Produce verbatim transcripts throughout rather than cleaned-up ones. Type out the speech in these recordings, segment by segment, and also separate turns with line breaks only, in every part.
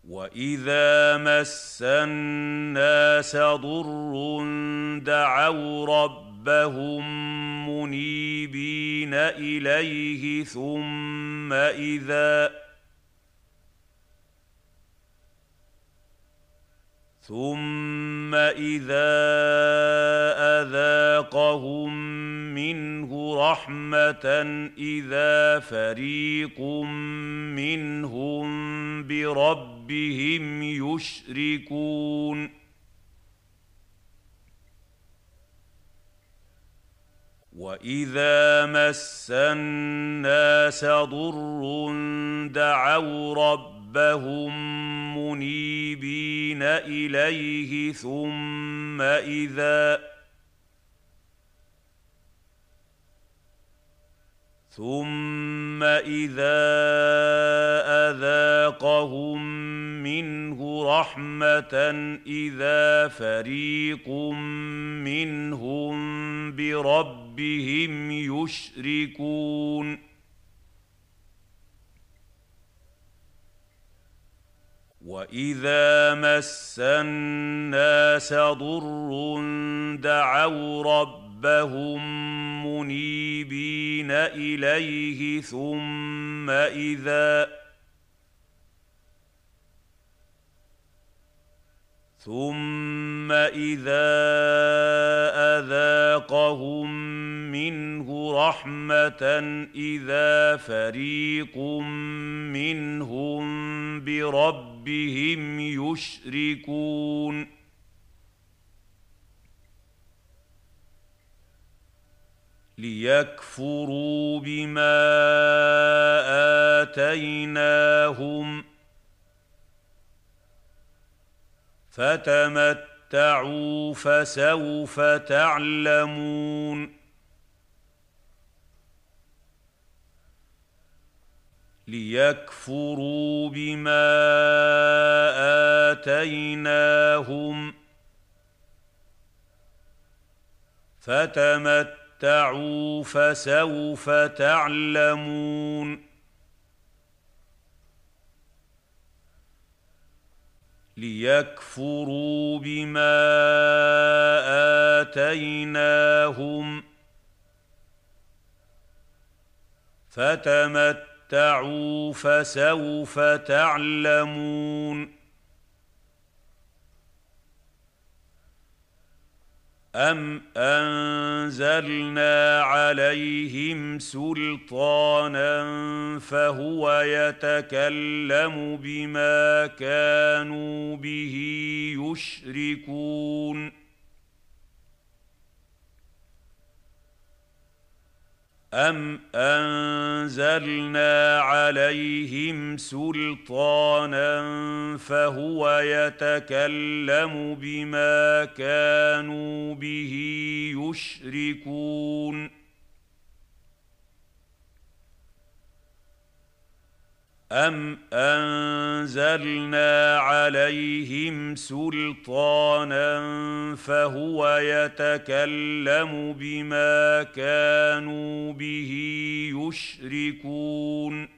وَإِذَا مَسَّ النَّاسَ ضُرٌّ دَعَوْا رَبَّهُم مُّنِيبِينَ إِلَيْهِ ثُمَّ إِذَا ثُمَّ إِذَا أَذَاقَهُم مِّنْهُ رَحْمَةً إِذَا فَرِيقٌ مِّنْهُم بِرَبِّهِمْ يُشْرِكُونَ وَإِذَا مَسَّ النَّاسَ ضُرٌّ دَعَوْا رَبَّهُم مُّنِيبِينَ إِلَيْهِ ثُمَّ إِذَا ثُمَّ إِذَا أَذَاقَهُم مِّنْهُ رَحْمَةً إِذَا فَرِيقٌ مِّنْهُم بِرَبِّهِمْ يُشْرِكُونَ وَإِذَا مَسَّ النَّاسَ ضُرٌّ دَعَوْا رَبَّهُم مُّنِيبِينَ إِلَيْهِ ثُمَّ إِذَا ثُمَّ إِذَا أَذَاقَهُم مِّنْهُ رَحْمَةً إِذَا فَرِيقٌ مِّنْهُم بِرَبِّهِمْ يُشْرِكُونَ لِيَكْفُرُوا بِمَا آتَيْنَاهُمْ فَتَمَتَّعُوا فَسَوْفَ تَعْلَمُونَ لِيَكْفُرُوا بِمَا آتَيْنَاهُمْ فَتَمَتَّعُوا فَسَوْفَ تَعْلَمُونَ لِيَكْفُرُوا بِمَا آتَيْنَاهُمْ فَتَمَتَّعُوا فَسَوْفَ تَعْلَمُونَ أَمْ أَنزَلْنَا عَلَيْهِمْ سُلْطَانًا فَهُوَ يَتَكَلَّمُ بِمَا كَانُوا بِهِ يُشْرِكُونَ أَمْ أَنزَلْنَا عَلَيْهِمْ سُلْطَانًا فَهُوَ يَتَكَلَّمُ بِمَا كَانُوا بِهِ يُشْرِكُونَ أَمْ أَنزَلْنَا عَلَيْهِمْ سُلْطَانًا فَهُوَ يَتَكَلَّمُ بِمَا كَانُوا بِهِ يُشْرِكُونَ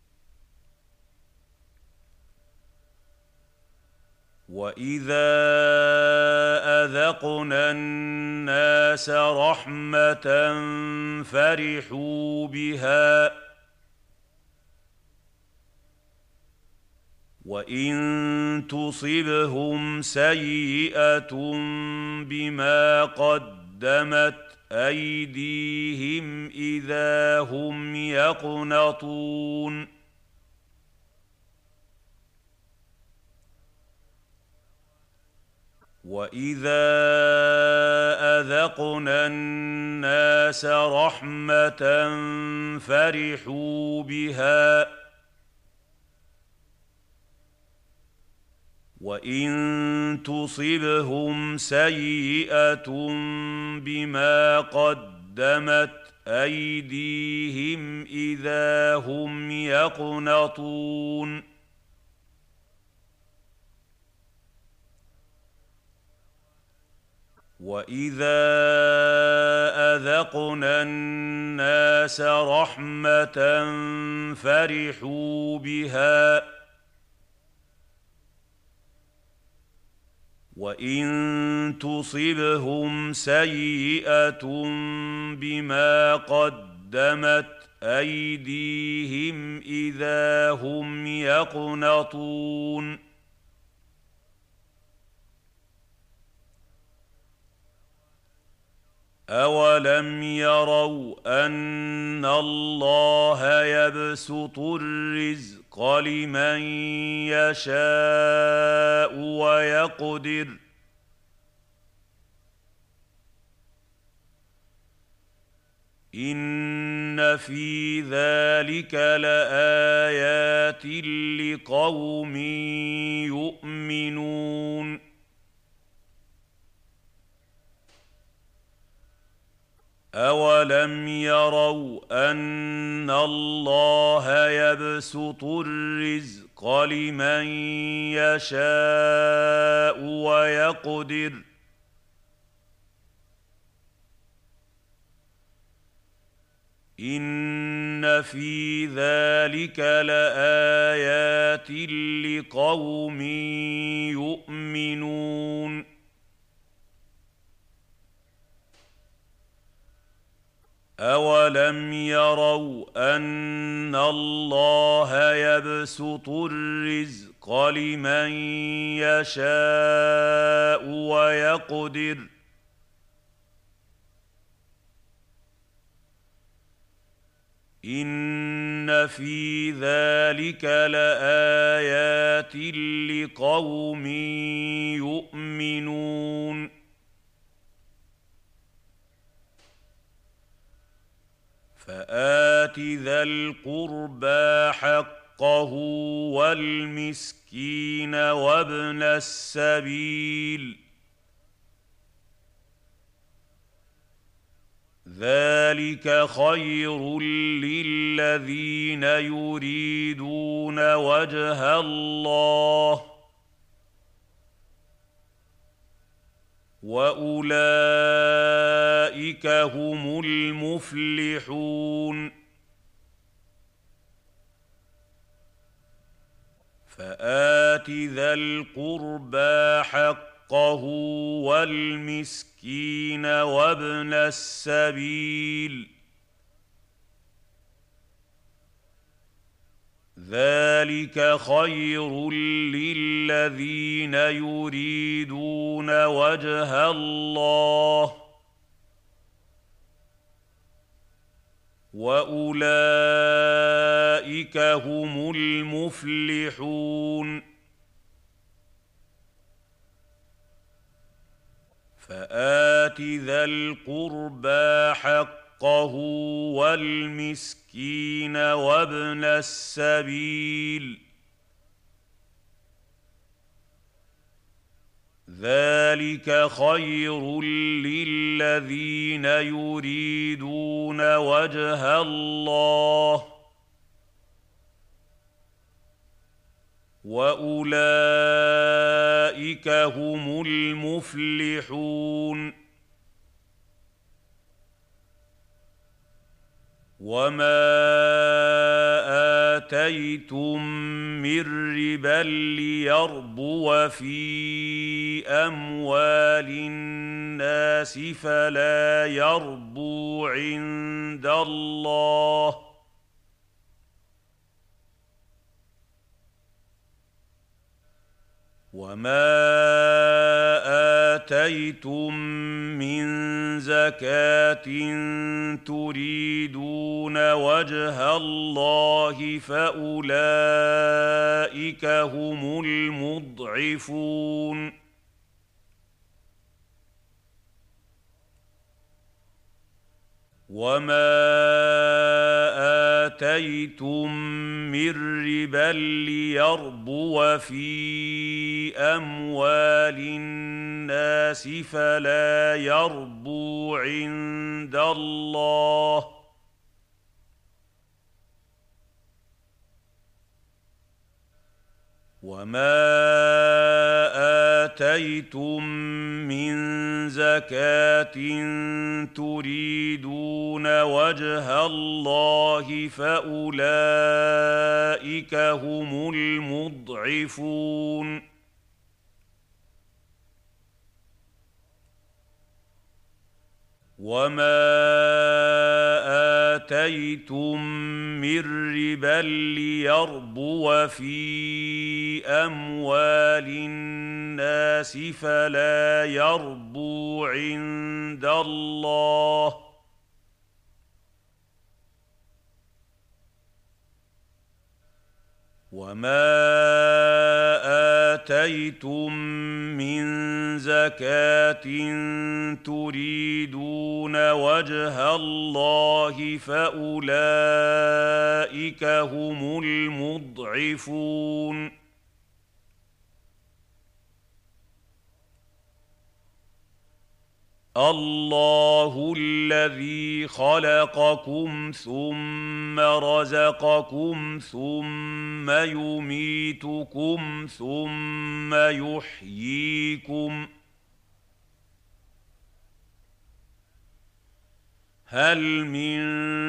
وَإِذَا أَذَقْنَا النَّاسَ رَحْمَةً فَرِحُوا بِهَا وَإِن تُصِبْهُمْ سَيِّئَةٌ بِمَا قَدَّمَتْ أَيْدِيهِمْ إِذَا هُمْ يَقْنَطُونَ وَإِذَا أَذَقْنَا النَّاسَ رَحْمَةً فَرِحُوا بِهَا وَإِن تُصِبْهُمْ سَيِّئَةٌ بِمَا قَدَّمَتْ أَيْدِيهِمْ إِذَا هُمْ يَقْنَطُونَ وَإِذَا أَذَقْنَا النَّاسَ رَحْمَةً فَرِحُوا بِهَا وان تصبهم سيئه بما قدمت ايديهم اذا هم يقنطون اولم يروا ان الله يبسط الرزق لمن يشاء ويقدر ان في ذلك لايات لقوم يؤمنون اولم يروا ان الله يبسط الرزق لمن يشاء ويقدر ان في ذلك لايات لقوم يؤمنون اولم يروا ان الله يبسط الرزق لمن يشاء ويقدر ان في ذلك لايات لقوم يؤمنون فآت ذا القربى حقه والمسكين وابن السبيل ذلك خير للذين يريدون وجه الله واولئك هم المفلحون فآت ذا القربى حقه والمسكين وابن السبيل ذلك خير للذين يريدون وجه الله واولئك هم المفلحون فآت ذا القربى حقه والمسكين وابن السبيل ذلك خير للذين يريدون وجه الله واولئك هم المفلحون وما آتيتم من ربا ليربو في أموال الناس فلا يربو عند الله وما آتيتم من زكاة تريدون وجه الله فأولئك هم المضعفون وما آتيتم من ربا ليربو في أموال الناس فلا يربو عند الله وما آتيتم من زكاة تريدون وجه الله فأولئك هم المضعفون وما آتيتم من ربا ليربو في أموال الناس فلا يربو عند الله وما آتيتم من زكاة تريدون وجه الله فأولئك هم المضعفون الله الذي خلقكم ثم رزقكم ثم يميتكم ثم يحييكم هل من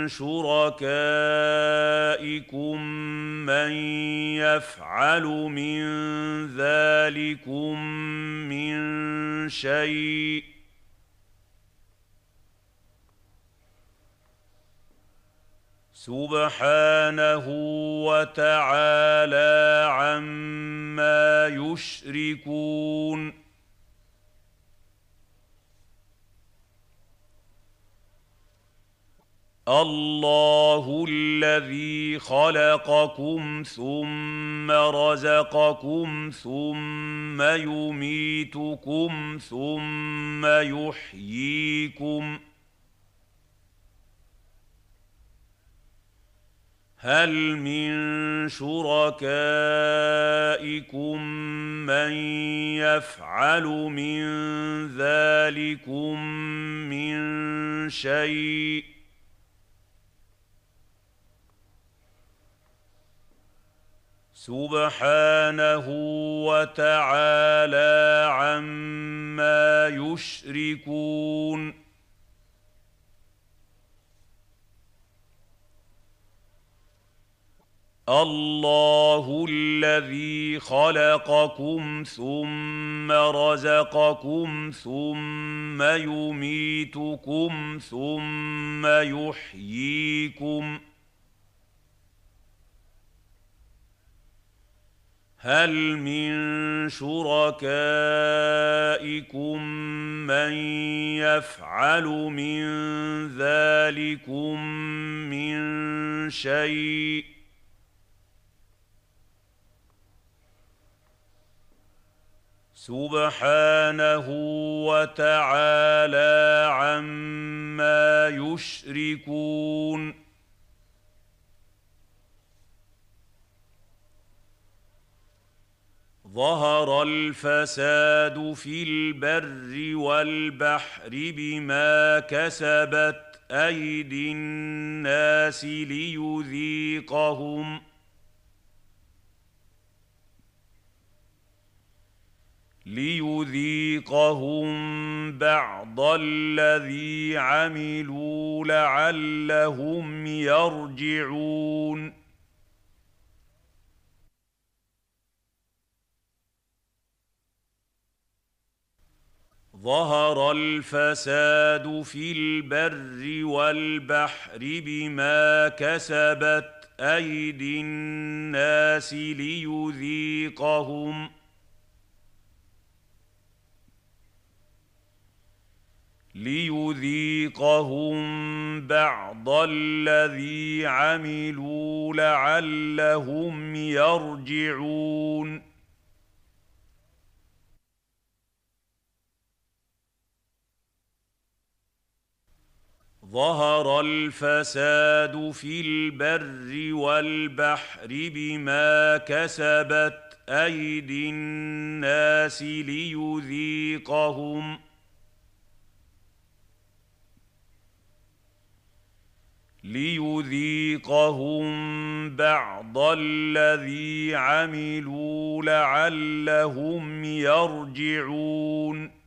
شركائكم من يفعل من ذلكم من شيء سبحانه وتعالى عما يشركون الله الذي خلقكم ثم رزقكم ثم يميتكم ثم يحييكم هل من شركائكم من يفعل من ذلكم من شيء سبحانه وتعالى عما يشركون الله الذي خلقكم ثم رزقكم ثم يميتكم ثم يحييكم هل من شركائكم من يفعل من ذلكم من شيء سبحانه وتعالى عما يشركون ظهر الفساد في البر والبحر بما كسبت أيدي الناس ليذيقهم ليذيقهم بعض الذي عملوا لعلهم يرجعون ظهر الفساد في البر والبحر بما كسبت أيدي الناس ليذيقهم ليذيقهم بعض الذي عملوا لعلهم يرجعون ظهر الفساد في البر والبحر بما كسبت أيدي الناس ليذيقهم ليذيقهم بعض الذي عملوا لعلهم يرجعون